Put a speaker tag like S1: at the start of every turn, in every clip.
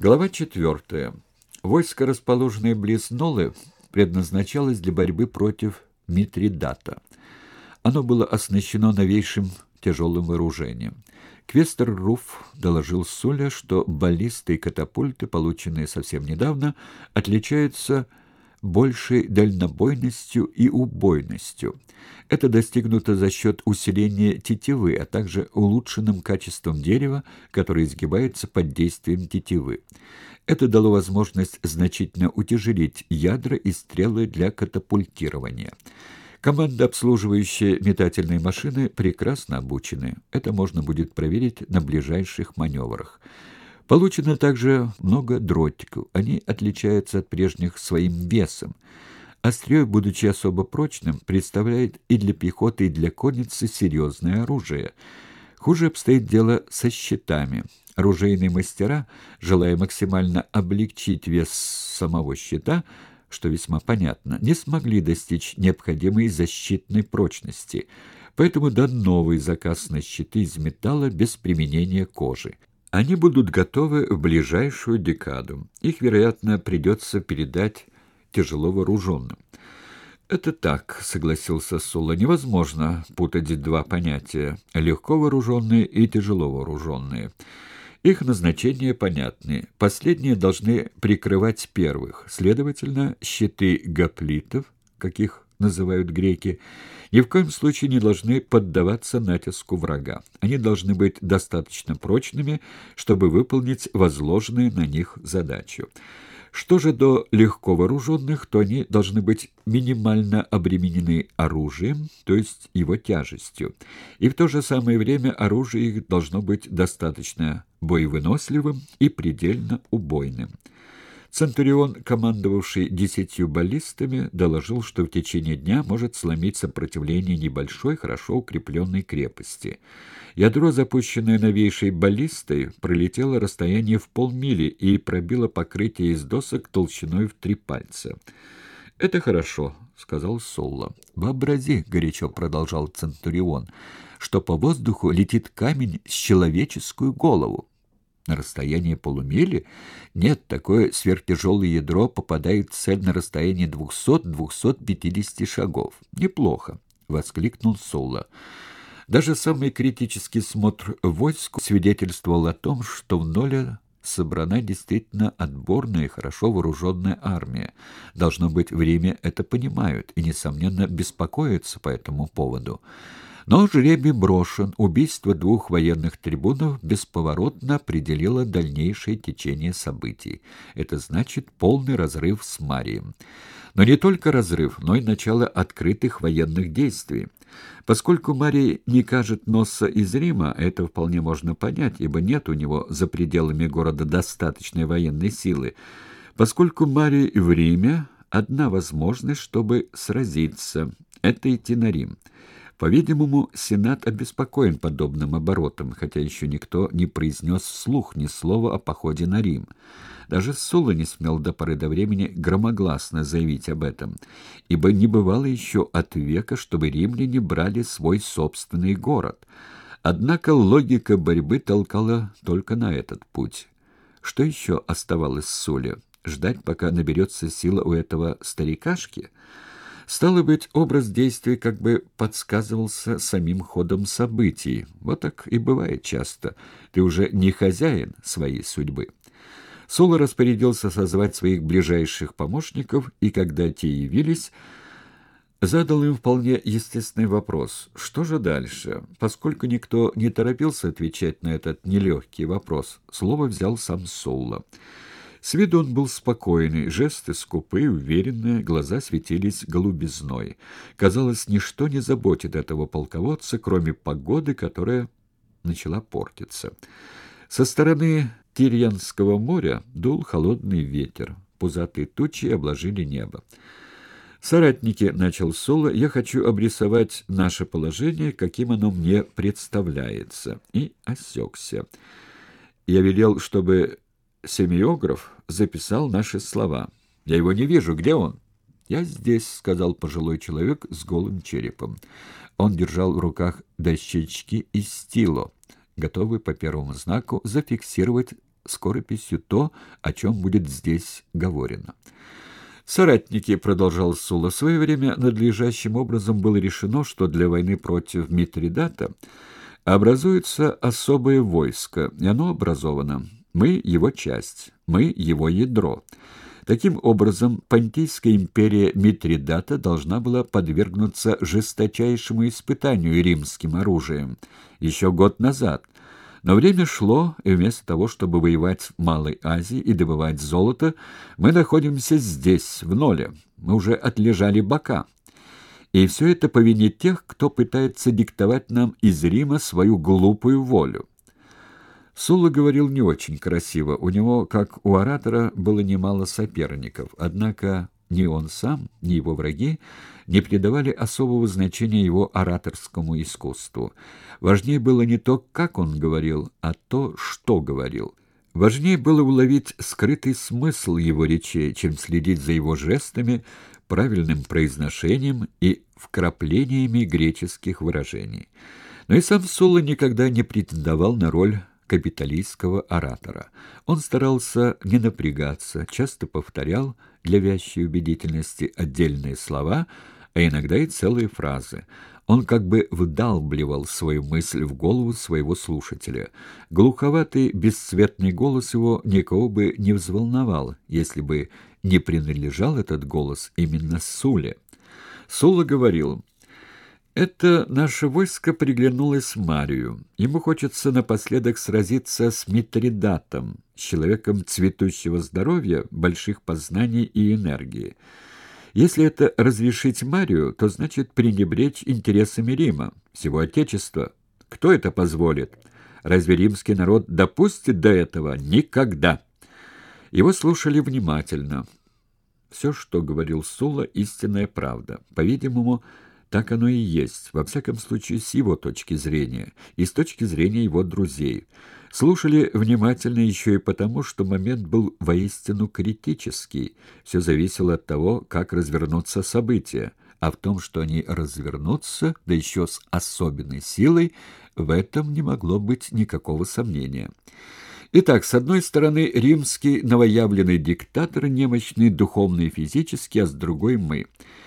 S1: Глава 4. Войско, расположенное близ Нолы, предназначалось для борьбы против Митридата. Оно было оснащено новейшим тяжелым вооружением. Квестер Руф доложил Суля, что баллисты и катапульты, полученные совсем недавно, отличаются большей дальнобойностью и убойностью. Это достигнуто за счет усиления тетивы, а также улучшенным качеством дерева, которое изгибается под действием тетивы. Это дало возможность значительно утяжелить ядра и стрелы для катапультирования. Команда, обслуживающая метательные машины, прекрасно обучены. Это можно будет проверить на ближайших маневрах. Получено также много дротиков. Они отличаются от прежних своим весом. Острие, будучи особо прочным, представляет и для пехоты, и для конницы серьезное оружие. Хуже обстоит дело со щитами. Оружейные мастера, желая максимально облегчить вес самого щита, что весьма понятно, не смогли достичь необходимой защитной прочности, поэтому дан новый заказ на щиты из металла без применения кожи. Они будут готовы в ближайшую декаду. Их, вероятно, придется передать тяжело вооруженным. «Это так», — согласился Сула. «Невозможно путать два понятия — легко вооруженные и тяжело вооруженные. Их назначения понятны. Последние должны прикрывать первых. Следовательно, щиты гоплитов, каких называют греки, ни в коем случае не должны поддаваться натиску врага. Они должны быть достаточно прочными, чтобы выполнить возложенную на них задачу. Что же до легко вооруженных, то они должны быть минимально обременены оружием, то есть его тяжестью, и в то же самое время оружие их должно быть достаточно боевыносливым и предельно убойным. Центурион, командовавший 10 баллистами, доложил, что в течение дня может сломить сопротивление небольшой, хорошо укрепленной крепости. Ядро, запущенное новейшей баллистой, пролетело расстояние в полмили и пробило покрытие из досок толщиной в 3 пальца. «Это хорошо», — сказал Солла. «Вообрази», — горячо продолжал Центурион, — «что по воздуху летит камень с человеческую голову. На расстоянии полумили? Нет, такое сверхтяжелое ядро попадает в цель на расстоянии 200-250 шагов. Неплохо», — воскликнул Солла. Даже самый критический смотр войск свидетельствовал о том, что в Ноле собрана действительно отборная и хорошо вооруженная армия. Должно быть, в Риме это понимают и, несомненно, беспокоятся по этому поводу. Но жребий брошен. Убийство 2 военных трибунов бесповоротно определило дальнейшее течение событий. Это значит полный разрыв с Марием. Но не только разрыв, но и начало открытых военных действий. Поскольку Марий не кажет носа из Рима, это вполне можно понять, ибо нет у него за пределами города достаточной военной силы. Поскольку Марий в Риме, одна возможность, чтобы сразиться – это идти на Рим. По-видимому, Сенат обеспокоен подобным оборотом, хотя еще никто не произнес вслух ни слова о походе на Рим. Даже Сула не смел до поры до времени громогласно заявить об этом, ибо не бывало еще от века, чтобы римляне брали свой собственный город. Однако логика борьбы толкала только на этот путь. Что еще оставалось Суле? Ждать, пока наберется сила у этого старикашки? Стало быть, образ действия как бы подсказывался самим ходом событий. Вот так и бывает часто. Ты уже не хозяин своей судьбы. Сула распорядился созвать своих ближайших помощников, и когда те явились, задал им вполне естественный вопрос. Что же дальше? Поскольку никто не торопился отвечать на этот нелегкий вопрос, слово взял сам Сула. С виду он был спокойный, жесты скупые, уверенные, глаза светились голубизной. Казалось, ничто не заботит этого полководца, кроме погоды, которая начала портиться. Со стороны Тирьянского моря дул холодный ветер. Пузатые тучи обложили небо. «Соратники», — начал Сула, — «я хочу обрисовать наше положение, каким оно мне представляется». И осекся. Я велел, чтобы семиограф записал наши слова. «Я его не вижу. Где он?» «Я здесь», — сказал пожилой человек с голым черепом. Он держал в руках дощечки и стило, готовый по первому знаку зафиксировать скорописью то, о чем будет здесь говорено. «Соратники», — продолжал Сула, — «в свое время надлежащим образом было решено, что для войны против Митридата образуется особое войско, и оно образовано. Мы — его часть, мы — его ядро. Таким образом, Понтийская империя Митридата должна была подвергнуться жесточайшему испытанию римским оружием еще год назад. Но время шло, и вместо того, чтобы воевать в Малой Азии и добывать золото, мы находимся здесь, в Ноле. Мы уже отлежали бока. И все это по вине тех, кто пытается диктовать нам из Рима свою глупую волю». Сула говорил не очень красиво. У него, как у оратора, было немало соперников. Однако ни он сам, ни его враги не придавали особого значения его ораторскому искусству. Важнее было не то, как он говорил, а то, что говорил. Важнее было уловить скрытый смысл его речей, чем следить за его жестами, правильным произношением и вкраплениями греческих выражений. Но и сам Сула никогда не претендовал на роль капиталистского оратора. Он старался не напрягаться, часто повторял для вящей убедительности отдельные слова, а иногда и целые фразы. Он как бы вдалбливал свою мысль в голову своего слушателя. Глуховатый, бесцветный голос его никого бы не взволновал, если бы не принадлежал этот голос именно Суле. Сула говорил: «Это наше войско приглянулось Марию. Ему хочется напоследок сразиться с Митридатом, с человеком цветущего здоровья, больших познаний и энергии. Если это разрешить Марию, то значит пренебречь интересами Рима, всего Отечества. Кто это позволит? Разве римский народ допустит до этого? Никогда!» Его слушали внимательно. Все, что говорил Сула, истинная правда. По-видимому, так оно и есть, во всяком случае, с его точки зрения и с точки зрения его друзей. Слушали внимательно еще и потому, что момент был воистину критический. Все зависело от того, как развернутся события, а в том, что они развернутся, да еще с особенной силой, в этом не могло быть никакого сомнения. Итак, с одной стороны, римский новоявленный диктатор, немощный духовно и физически, а с другой — мы.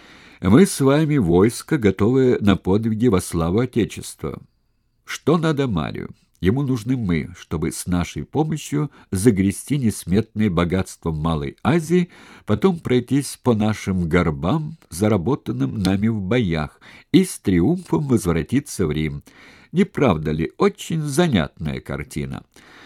S1: Мы с вами войско, готовое на подвиги во славу Отечества. Что надо Марию? Ему нужны мы, чтобы с нашей помощью загрести несметные богатства Малой Азии, потом пройтись по нашим горбам, заработанным нами в боях, и с триумфом возвратиться в Рим. Не правда ли, очень занятная картина?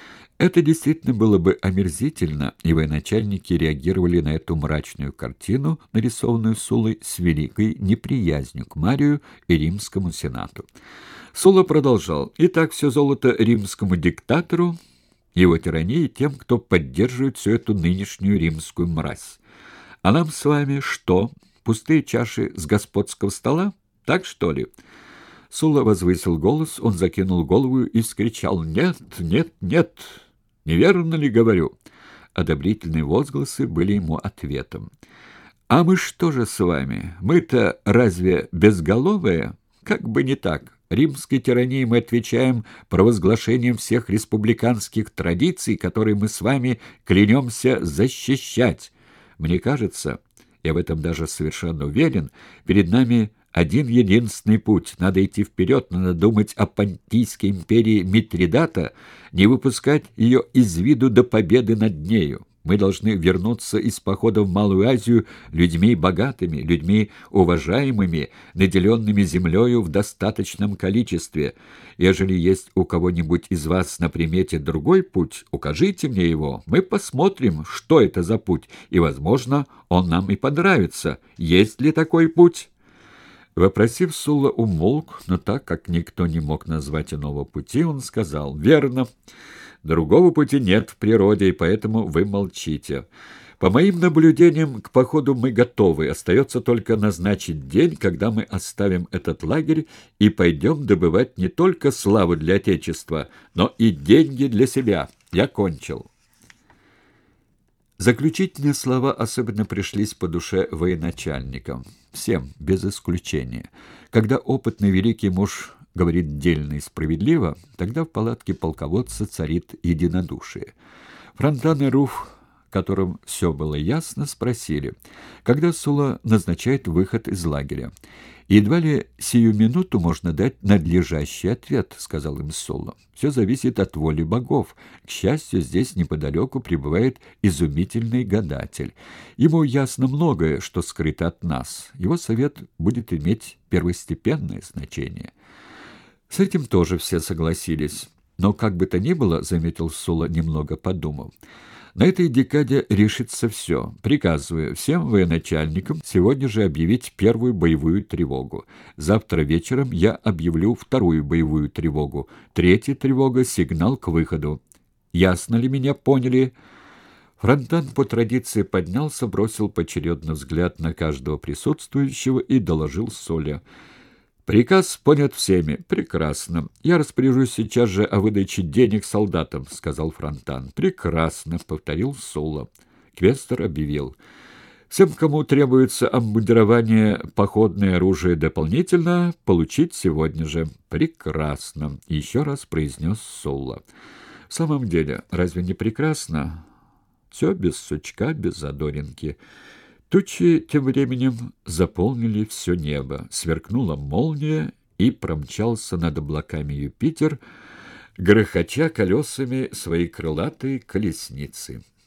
S1: Это действительно было бы омерзительно, и военачальники реагировали на эту мрачную картину, нарисованную Сулой, с великой неприязнью к Марию и римскому сенату. Сула продолжал: «Итак, все золото римскому диктатору, его тирании, тем, кто поддерживает всю эту нынешнюю римскую мразь. А нам с вами что, пустые чаши с господского стола? Так что ли?» Сула возвысил голос, он закинул голову и вскричал: «Нет, нет, нет! Неверно ли говорю?» Одобрительные возгласы были ему ответом. «А мы что же с вами? Мы-то разве безголовые? Как бы не так. Римской тирании мы отвечаем провозглашением всех республиканских традиций, которые мы с вами клянемся защищать. Мне кажется, я в этом даже совершенно уверен, перед нами один единственный путь. Надо идти вперед, надо думать о Понтийской империи Митридата, не выпускать ее из виду до победы над нею. Мы должны вернуться из похода в Малую Азию людьми богатыми, людьми уважаемыми, наделенными землею в достаточном количестве. Ежели есть у кого-нибудь из вас на примете другой путь, укажите мне его. Мы посмотрим, что это за путь, и, возможно, он нам и понравится. Есть ли такой путь?» Вопросив, Сула умолк, но так как никто не мог назвать иного пути, он сказал: «Верно. Другого пути нет в природе, и поэтому вы молчите. По моим наблюдениям, к походу мы готовы. Остается только назначить день, когда мы оставим этот лагерь и пойдем добывать не только славу для Отечества, но и деньги для себя. Я кончил». Заключительные слова особенно пришлись по душе военачальникам. Всем, без исключения. Когда опытный великий муж говорит дельно и справедливо, тогда в палатке полководца царит единодушие. Фронтан и Руф, которым все было ясно, спросили, когда Сула назначает выход из лагеря. «Едва ли сию минуту можно дать надлежащий ответ», — сказал им Сула. «Все зависит от воли богов. К счастью, здесь неподалеку пребывает изумительный гадатель. Ему ясно многое, что скрыто от нас. Его совет будет иметь первостепенное значение». С этим тоже все согласились. «Но как бы то ни было, — заметил Сула, немного подумав, — на этой декаде решится все. Приказываю всем военачальникам сегодня же объявить первую боевую тревогу. Завтра вечером я объявлю вторую боевую тревогу. Третья тревога — сигнал к выходу. Ясно ли меня поняли?» Фронтан по традиции поднялся, бросил поочередно взгляд на каждого присутствующего и доложил Соле. «Приказ понят всеми. Прекрасно. Я распоряжусь сейчас же о выдаче денег солдатам», — сказал Фронтан. «Прекрасно», — повторил Сула. Квестер объявил. «Всем, кому требуется обмундирование, походное оружие дополнительно, получить сегодня же». «Прекрасно», — еще раз произнес Сула. «В самом деле, разве не прекрасно? Все без сучка, без задоринки». Тучи тем временем заполнили все небо. Сверкнула молния, и промчался над облаками Юпитер, грохоча колесами своей крылатой колесницы.